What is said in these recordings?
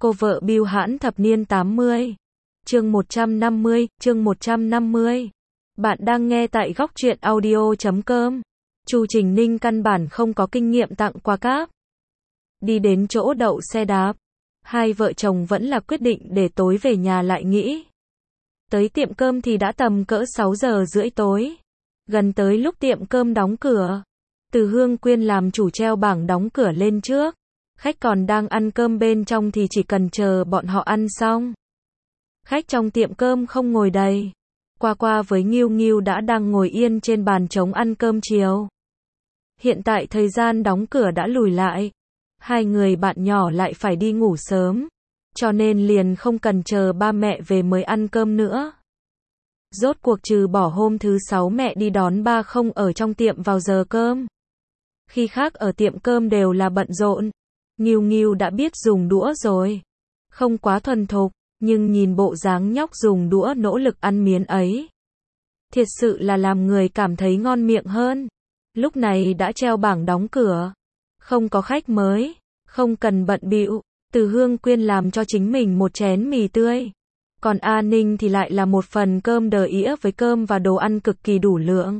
Cô vợ bưu hãn thập niên 80. Chương 150. Bạn đang nghe tại góc truyện audio.com. Chu Trình Ninh căn bản không có kinh nghiệm tặng quà cáp. Đi đến chỗ đậu xe đạp, hai vợ chồng vẫn là quyết định để tối về nhà lại nghĩ. Tới tiệm cơm thì đã tầm cỡ 6 giờ rưỡi tối. Gần tới lúc tiệm cơm đóng cửa, Từ Hương Quyên làm chủ treo bảng đóng cửa lên trước. Khách còn đang ăn cơm bên trong thì chỉ cần chờ bọn họ ăn xong. Khách trong tiệm cơm không ngồi đầy. Qua với Nghiêu Nghiêu đã đang ngồi yên trên bàn trống ăn cơm chiều. Hiện tại thời gian đóng cửa đã lùi lại. Hai người bạn nhỏ lại phải đi ngủ sớm. Cho nên liền không cần chờ ba mẹ về mới ăn cơm nữa. Rốt cuộc trừ bỏ hôm thứ 6 mẹ đi đón ba không ở trong tiệm vào giờ cơm. Khi khác ở tiệm cơm đều là bận rộn. Nghiêu Nghiêu đã biết dùng đũa rồi. Không quá thuần thục, nhưng nhìn bộ dáng nhóc dùng đũa nỗ lực ăn miến ấy. Thiệt sự là làm người cảm thấy ngon miệng hơn. Lúc này đã treo bảng đóng cửa. Không có khách mới, không cần bận bịu. Từ Hương Quyên làm cho chính mình một chén mì tươi. Còn A Ninh thì lại là một phần cơm đờ ĩa với cơm và đồ ăn cực kỳ đủ lượng.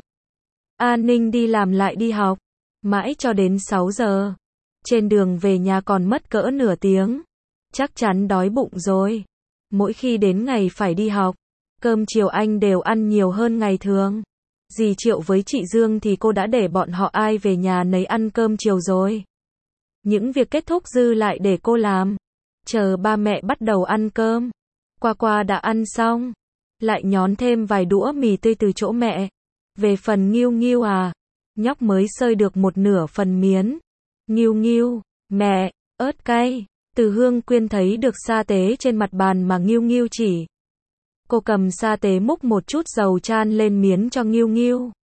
A Ninh đi làm lại đi học, mãi cho đến 6 giờ. Trên đường về nhà còn mất cỡ nửa tiếng. Chắc chắn đói bụng rồi. Mỗi khi đến ngày phải đi học, cơm chiều anh đều ăn nhiều hơn ngày thường. Dì Triệu với chị Dương thì cô đã để bọn họ ai về nhà nấy ăn cơm chiều rồi. Những việc kết thúc dư lại để cô làm. Chờ ba mẹ bắt đầu ăn cơm. Qua đã ăn xong. Lại nhón thêm vài đũa mì tươi từ chỗ mẹ. Về phần Nghiêu Nghiêu à, nhóc mới xơi được một nửa phần miến. Nghiêu Nghiêu, mẹ, ớt cay. Từ Hương Quyên thấy được sa tế trên mặt bàn mà Nghiêu Nghiêu chỉ. Cô cầm sa tế múc một chút dầu chan lên miến cho Nghiêu Nghiêu.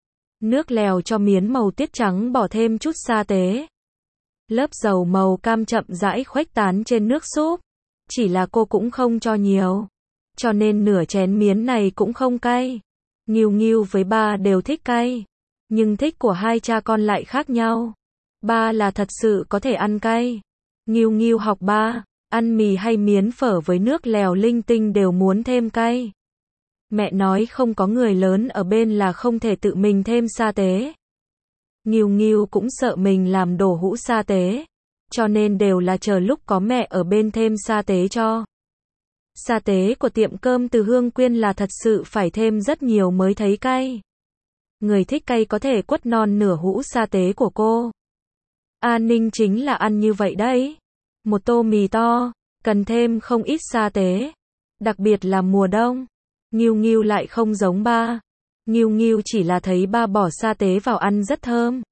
Nước lèo cho miến màu tiết trắng bỏ thêm chút sa tế. Lớp dầu màu cam chậm rãi khuếch tán trên nước súp. Chỉ là cô cũng không cho nhiều. Cho nên nửa chén miến này cũng không cay. Nghiêu Nghiêu với ba đều thích cay. Nhưng thích của hai cha con lại khác nhau. Ba là thật sự có thể ăn cay. Nghiêu Nghiêu học ba, ăn mì hay miến phở với nước lèo linh tinh đều muốn thêm cay. Mẹ nói không có người lớn ở bên là không thể tự mình thêm sa tế. Nghiêu Nghiêu cũng sợ mình làm đổ hũ sa tế. Cho nên đều là chờ lúc có mẹ ở bên thêm sa tế cho. Sa tế của tiệm cơm Từ Hương Quyên là thật sự phải thêm rất nhiều mới thấy cay. Người thích cay có thể quất non nửa hũ sa tế của cô. A Ninh chính là ăn như vậy đấy. Một tô mì to, cần thêm không ít sa tế. Đặc biệt là mùa đông. Nghiêu Nghiêu lại không giống ba. Nghiêu Nghiêu chỉ là thấy ba bỏ sa tế vào ăn rất thơm.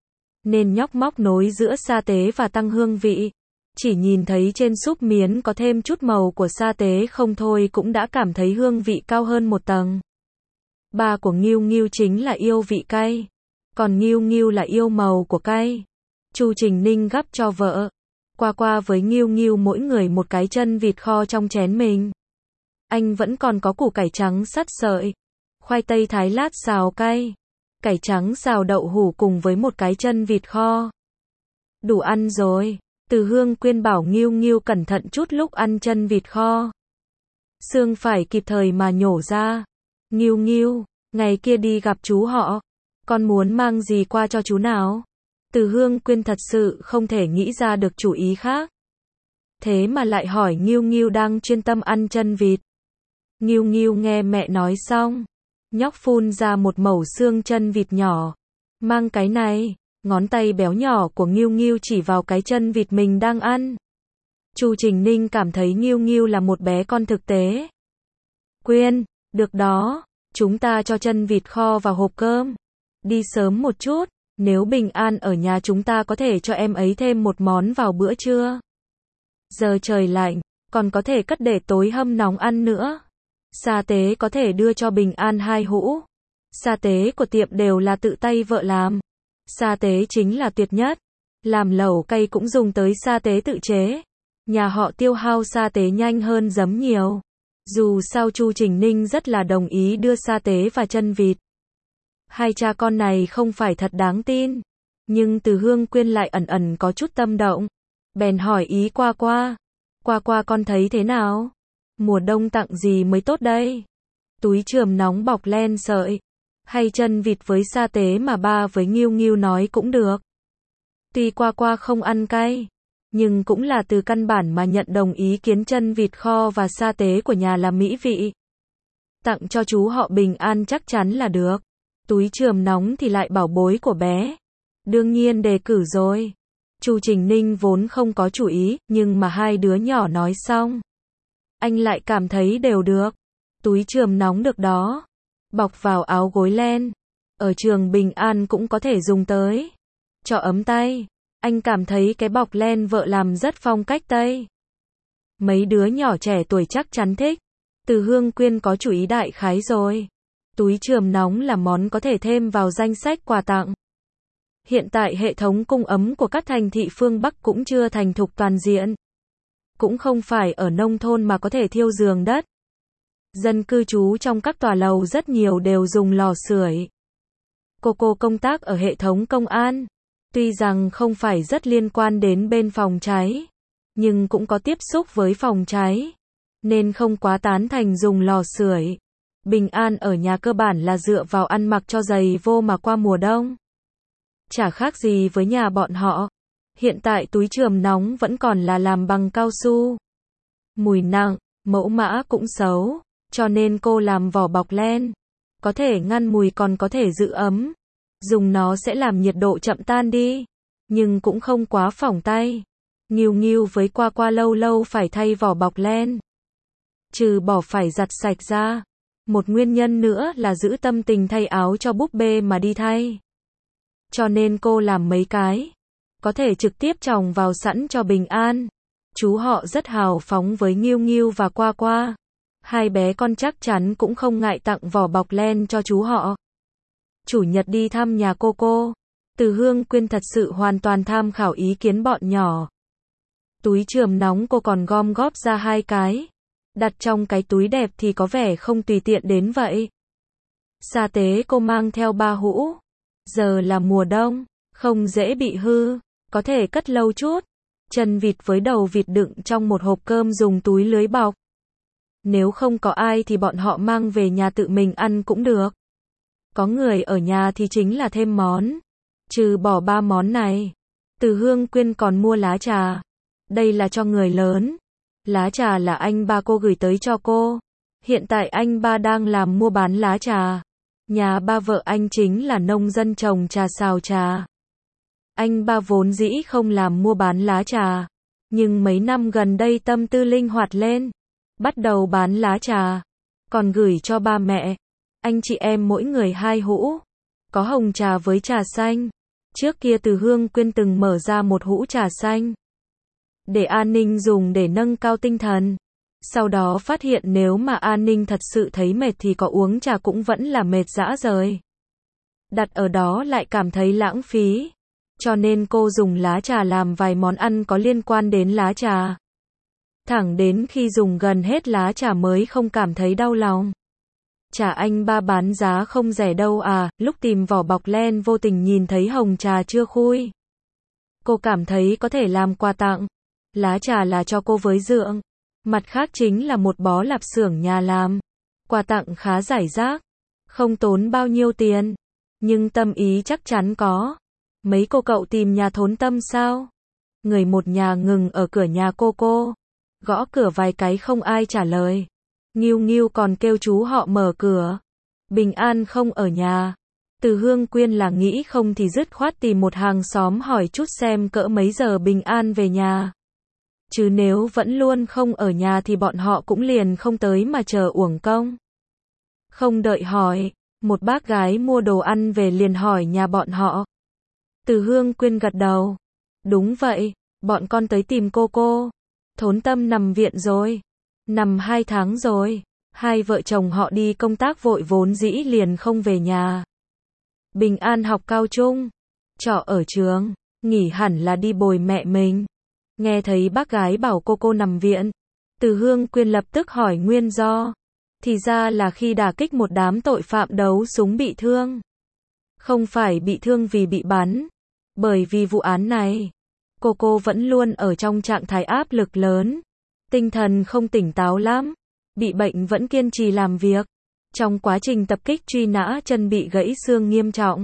Nên nhóc móc nối giữa sa tế và tăng hương vị. Chỉ nhìn thấy trên súp miến có thêm chút màu của sa tế không thôi cũng đã cảm thấy hương vị cao hơn một tầng. Ba của Nghiêu Nghiêu chính là yêu vị cay. Còn Nghiêu Nghiêu là yêu màu của cay. Chu Trình Ninh gắp cho vợ. Qua với Nghiêu Nghiêu mỗi người một cái chân vịt kho trong chén mình. Anh vẫn còn có củ cải trắng sắt sợi. Khoai tây thái lát xào cay. Cải trắng xào đậu hủ cùng với một cái chân vịt kho. Đủ ăn rồi. Từ Hương Quyên bảo Nghiêu Nghiêu cẩn thận chút lúc ăn chân vịt kho. Xương phải kịp thời mà nhổ ra. Nghiêu Nghiêu, ngày kia đi gặp chú họ. Con muốn mang gì qua cho chú nào? Từ Hương Quyên thật sự không thể nghĩ ra được chủ ý khác. Thế mà lại hỏi Nghiêu Nghiêu đang chuyên tâm ăn chân vịt. Nghiêu Nghiêu nghe mẹ nói xong. Nhóc phun ra một mẩu xương chân vịt nhỏ. Mang cái này. Ngón tay béo nhỏ của Nghiêu Nghiêu chỉ vào cái chân vịt mình đang ăn. Chu Trình Ninh cảm thấy Nghiêu Nghiêu là một bé con thực tế. Quyên, được đó. Chúng ta cho chân vịt kho vào hộp cơm. Đi sớm một chút. Nếu Bình An ở nhà chúng ta có thể cho em ấy thêm một món vào bữa trưa. Giờ trời lạnh, còn có thể cất để tối hâm nóng ăn nữa. Sa tế có thể đưa cho Bình An 2 hũ. Sa tế của tiệm đều là tự tay vợ làm. Sa tế chính là tuyệt nhất. Làm lẩu cay cũng dùng tới sa tế tự chế. Nhà họ tiêu hao sa tế nhanh hơn giấm nhiều. Dù sao Chu Trình Ninh rất là đồng ý đưa sa tế và chân vịt. Hai cha con này không phải thật đáng tin. Nhưng Từ Hương Quyên lại ẩn ẩn có chút tâm động. Bèn hỏi ý qua. Qua con thấy thế nào? Mùa đông tặng gì mới tốt đây? Túi chườm nóng bọc len sợi, hay chân vịt với sa tế mà ba với Nghiêu Nghiêu nói cũng được. Tuy qua không ăn cay, nhưng cũng là từ căn bản mà nhận đồng ý kiến chân vịt kho và sa tế của nhà là mỹ vị. Tặng cho chú họ Bình An chắc chắn là được. Túi chườm nóng thì lại bảo bối của bé. Đương nhiên đề cử rồi. Chu Trình Ninh vốn không có chủ ý, nhưng mà hai đứa nhỏ nói xong, anh lại cảm thấy đều được. Túi chườm nóng được đó. Bọc vào áo gối len. Ở trường Bình An cũng có thể dùng tới. Cho ấm tay. Anh cảm thấy cái bọc len vợ làm rất phong cách Tây. Mấy đứa nhỏ trẻ tuổi chắc chắn thích. Từ Hương Quyên có chủ ý đại khái rồi. Túi chườm nóng là món có thể thêm vào danh sách quà tặng. Hiện tại hệ thống cung ấm của các thành thị phương Bắc cũng chưa thành thục toàn diện. Cũng không phải ở nông thôn mà có thể thiêu giường đất. Dân cư trú trong các tòa lầu rất nhiều đều dùng lò sưởi. Cô công tác ở hệ thống công an. Tuy rằng không phải rất liên quan đến bên phòng cháy, nhưng cũng có tiếp xúc với phòng cháy, nên không quá tán thành dùng lò sưởi. Bình An ở nhà cơ bản là dựa vào ăn mặc cho giày vô mà qua mùa đông. Chả khác gì với nhà bọn họ. Hiện tại túi chườm nóng vẫn còn là làm bằng cao su. Mùi nặng, mẫu mã cũng xấu, cho nên cô làm vỏ bọc len. Có thể ngăn mùi còn có thể giữ ấm. Dùng nó sẽ làm nhiệt độ chậm tan đi, nhưng cũng không quá phỏng tay. Nghiêu Nghiêu với qua lâu lâu phải thay vỏ bọc len. Trừ bỏ phải giặt sạch ra. Một nguyên nhân nữa là giữ tâm tình thay áo cho búp bê mà đi thay. Cho nên cô làm mấy cái. Có thể trực tiếp chồng vào sẵn cho Bình An. Chú họ rất hào phóng với Nghiêu Nghiêu và qua. Hai bé con chắc chắn cũng không ngại tặng vỏ bọc len cho chú họ. Chủ nhật đi thăm nhà cô. Từ Hương Quyên thật sự hoàn toàn tham khảo ý kiến bọn nhỏ. Túi chườm nóng cô còn gom góp ra 2 cái. Đặt trong cái túi đẹp thì có vẻ không tùy tiện đến vậy. Sa tế cô mang theo 3 hũ. Giờ là mùa đông, không dễ bị hư, có thể cất lâu chút. Chân vịt với đầu vịt đựng trong một hộp cơm dùng túi lưới bọc. Nếu không có ai thì bọn họ mang về nhà tự mình ăn cũng được. Có người ở nhà thì chính là thêm món. Trừ bỏ 3 món này, Từ Hương Quyên còn mua lá trà. Đây là cho người lớn. Lá trà là anh ba cô gửi tới cho cô. Hiện tại anh ba đang làm mua bán lá trà. Nhà ba vợ anh chính là nông dân trồng trà xào trà. Anh ba vốn dĩ không làm mua bán lá trà, nhưng mấy năm gần đây tâm tư linh hoạt lên, bắt đầu bán lá trà, còn gửi cho ba mẹ, anh chị em mỗi người 2 hũ, có hồng trà với trà xanh. Trước kia Từ Hương Quyên từng mở ra một hũ trà xanh, để An Ninh dùng để nâng cao tinh thần. Sau đó phát hiện nếu mà An Ninh thật sự thấy mệt thì có uống trà cũng vẫn là mệt rã rời. Đặt ở đó lại cảm thấy lãng phí. Cho nên cô dùng lá trà làm vài món ăn có liên quan đến lá trà. Thẳng đến khi dùng gần hết lá trà mới không cảm thấy đau lòng. Trà anh ba bán giá không rẻ đâu à, lúc tìm vỏ bọc len vô tình nhìn thấy hồng trà chưa khui. Cô cảm thấy có thể làm quà tặng. Lá trà là cho cô với dượng. Mặt khác chính là một bó lạp xưởng nhà làm. Quà tặng khá rải rác. Không tốn bao nhiêu tiền. Nhưng tâm ý chắc chắn có. Mấy cô cậu tìm nhà thốn tâm sao? Người một nhà ngừng ở cửa nhà cô. Gõ cửa vài cái không ai trả lời. Nghiêu Nghiêu còn kêu chú họ mở cửa. Bình An không ở nhà. Từ Hương Quyên là nghĩ không thì dứt khoát tìm một hàng xóm hỏi chút xem cỡ mấy giờ Bình An về nhà. Chứ nếu vẫn luôn không ở nhà thì bọn họ cũng liền không tới mà chờ uổng công. Không đợi hỏi, một bác gái mua đồ ăn về liền hỏi nhà bọn họ. Từ Hương Quyên gật đầu. Đúng vậy, bọn con tới tìm cô. Thốn tâm nằm viện rồi. Nằm 2 tháng rồi. Hai vợ chồng họ đi công tác vội vốn dĩ liền không về nhà. Bình An học cao trung. Trọ ở trường. Nghỉ hẳn là đi bồi mẹ mình. Nghe thấy bác gái bảo cô nằm viện. Từ Hương Quyên lập tức hỏi nguyên do. Thì ra là khi đả kích một đám tội phạm đấu súng bị thương. Không phải bị thương vì bị bắn. Bởi vì vụ án này, cô vẫn luôn ở trong trạng thái áp lực lớn. Tinh thần không tỉnh táo lắm. Bị bệnh vẫn kiên trì làm việc. Trong quá trình tập kích truy nã chân bị gãy xương nghiêm trọng.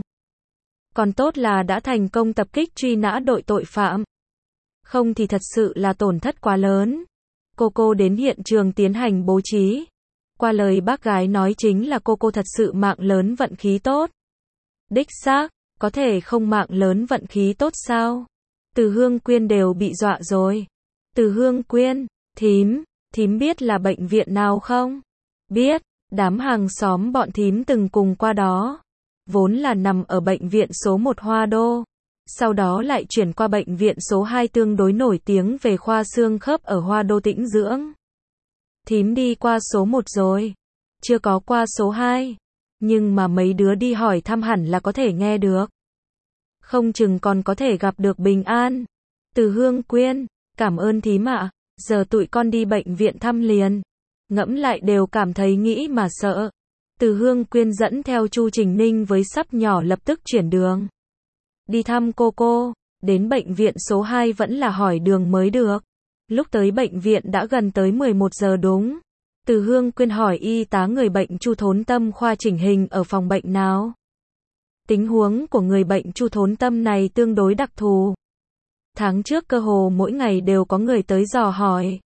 Còn tốt là đã thành công tập kích truy nã đội tội phạm. Không thì thật sự là tổn thất quá lớn. Cô đến hiện trường tiến hành bố trí. Qua lời bác gái nói chính là cô thật sự mạng lớn vận khí tốt. Đích xác, có thể không mạng lớn vận khí tốt sao? Từ Hương Quyên đều bị dọa rồi. Từ Hương Quyên, thím biết là bệnh viện nào không? Biết, đám hàng xóm bọn thím từng cùng qua đó. Vốn là nằm ở bệnh viện số 1 Hoa Đô. Sau đó lại chuyển qua bệnh viện số 2 tương đối nổi tiếng về khoa xương khớp ở Hoa Đô tĩnh dưỡng. Thím đi qua số 1 rồi. Chưa có qua số 2. Nhưng mà mấy đứa đi hỏi thăm hẳn là có thể nghe được. Không chừng còn có thể gặp được bình an. Từ Hương Quyên, cảm ơn thím ạ. Giờ tụi con đi bệnh viện thăm liền. Ngẫm lại đều cảm thấy nghĩ mà sợ. Từ Hương Quyên dẫn theo Chu Trình Ninh với sắp nhỏ lập tức chuyển đường. Đi thăm cô, đến bệnh viện số 2 vẫn là hỏi đường mới được. Lúc tới bệnh viện đã gần tới 11 giờ đúng. Từ Hương Quyên hỏi y tá người bệnh Chu Thốn Tâm khoa chỉnh hình ở phòng bệnh nào. Tình huống của người bệnh Chu Thốn Tâm này tương đối đặc thù. Tháng trước cơ hồ mỗi ngày đều có người tới dò hỏi.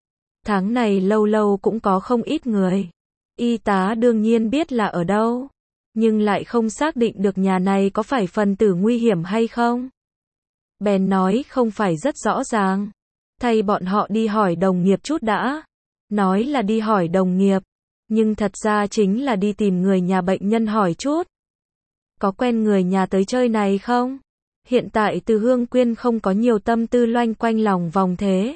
Tháng này lâu lâu cũng có không ít người. Y tá đương nhiên biết là ở đâu, nhưng lại không xác định được nhà này có phải phần tử nguy hiểm hay không. Bèn nói không phải rất rõ ràng. Thay bọn họ đi hỏi đồng nghiệp chút đã. Nói là đi hỏi đồng nghiệp, nhưng thật ra chính là đi tìm người nhà bệnh nhân hỏi chút. Có quen người nhà tới chơi này không? Hiện tại Từ Hương Quyên không có nhiều tâm tư loanh quanh lòng vòng thế.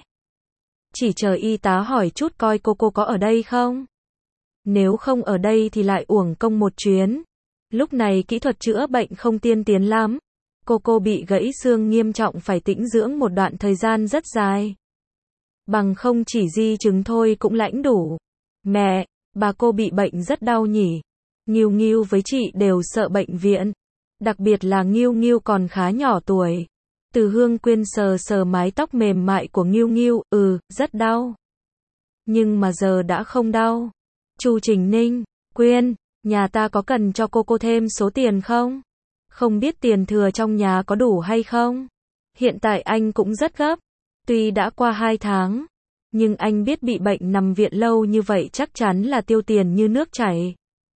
Chỉ chờ y tá hỏi chút coi cô có ở đây không? Nếu không ở đây thì lại uổng công một chuyến. Lúc này kỹ thuật chữa bệnh không tiên tiến lắm. Cô bị gãy xương nghiêm trọng phải tĩnh dưỡng một đoạn thời gian rất dài. Bằng không chỉ di chứng thôi cũng lãnh đủ. Mẹ, bà cô bị bệnh rất đau nhỉ. Nghiêu với chị đều sợ bệnh viện. Đặc biệt là Nghiêu còn khá nhỏ tuổi. Từ Hương Quyên sờ mái tóc mềm mại của Nghiêu, rất đau. Nhưng mà giờ đã không đau. Chu Trình Ninh, Quyên, nhà ta có cần cho cô thêm số tiền không? Không biết tiền thừa trong nhà có đủ hay không? Hiện tại anh cũng rất gấp. Tuy đã qua 2 tháng, nhưng anh biết bị bệnh nằm viện lâu như vậy chắc chắn là tiêu tiền như nước chảy.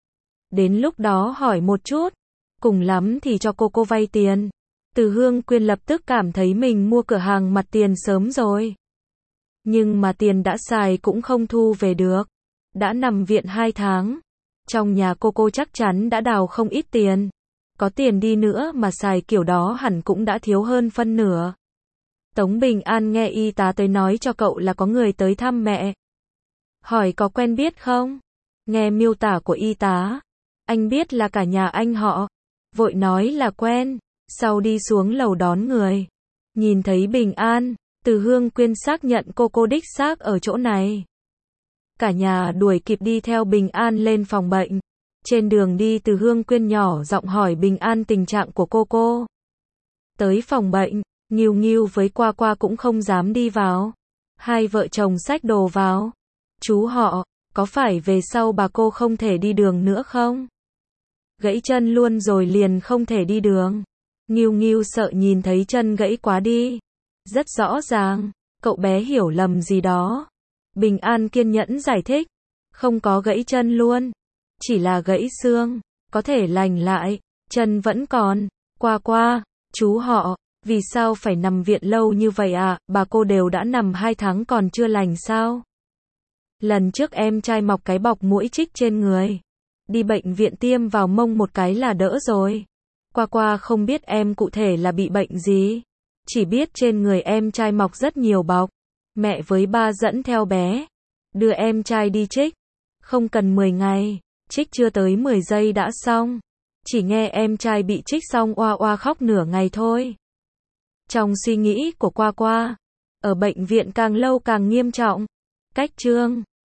Đến lúc đó hỏi một chút, cùng lắm thì cho cô vay tiền. Từ Hương Quyên lập tức cảm thấy mình mua cửa hàng mặt tiền sớm rồi. Nhưng mà tiền đã xài cũng không thu về được. Đã nằm viện 2 tháng. Trong nhà cô chắc chắn đã đào không ít tiền. Có tiền đi nữa mà xài kiểu đó hẳn cũng đã thiếu hơn phân nửa. Tống Bình An nghe y tá tới nói cho cậu là có người tới thăm mẹ. Hỏi có quen biết không? Nghe miêu tả của y tá, anh biết là cả nhà anh họ. Vội nói là quen. Sau đi xuống lầu đón người. Nhìn thấy Bình An, Từ Hương Quyên xác nhận cô đích xác ở chỗ này. Cả nhà đuổi kịp đi theo Bình An lên phòng bệnh. Trên đường đi Từ Hương Quyên nhỏ giọng hỏi Bình An tình trạng của cô. Tới phòng bệnh, Nghiêu với Qua cũng không dám đi vào. Hai vợ chồng xách đồ vào. Chú họ, có phải về sau bà cô không thể đi đường nữa không? Gãy chân luôn rồi liền không thể đi đường. Nghiêu sợ nhìn thấy chân gãy quá đi. Rất rõ ràng, cậu bé hiểu lầm gì đó. Bình An kiên nhẫn giải thích. Không có gãy chân luôn. Chỉ là gãy xương. Có thể lành lại. Chân vẫn còn. Qua, chú họ, vì sao phải nằm viện lâu như vậy à? Bà cô đều đã nằm 2 tháng còn chưa lành sao? Lần trước em trai mọc cái bọc mũi chích trên người. Đi bệnh viện tiêm vào mông một cái là đỡ rồi. Qua không biết em cụ thể là bị bệnh gì. Chỉ biết trên người em trai mọc rất nhiều bọc. Mẹ với ba dẫn theo bé. Đưa em trai đi chích. Không cần 10 ngày. Chích chưa tới 10 giây đã xong. Chỉ nghe em trai bị trích xong oa khóc nửa ngày thôi. Trong suy nghĩ của Qua, ở bệnh viện càng lâu càng nghiêm trọng. Cách chương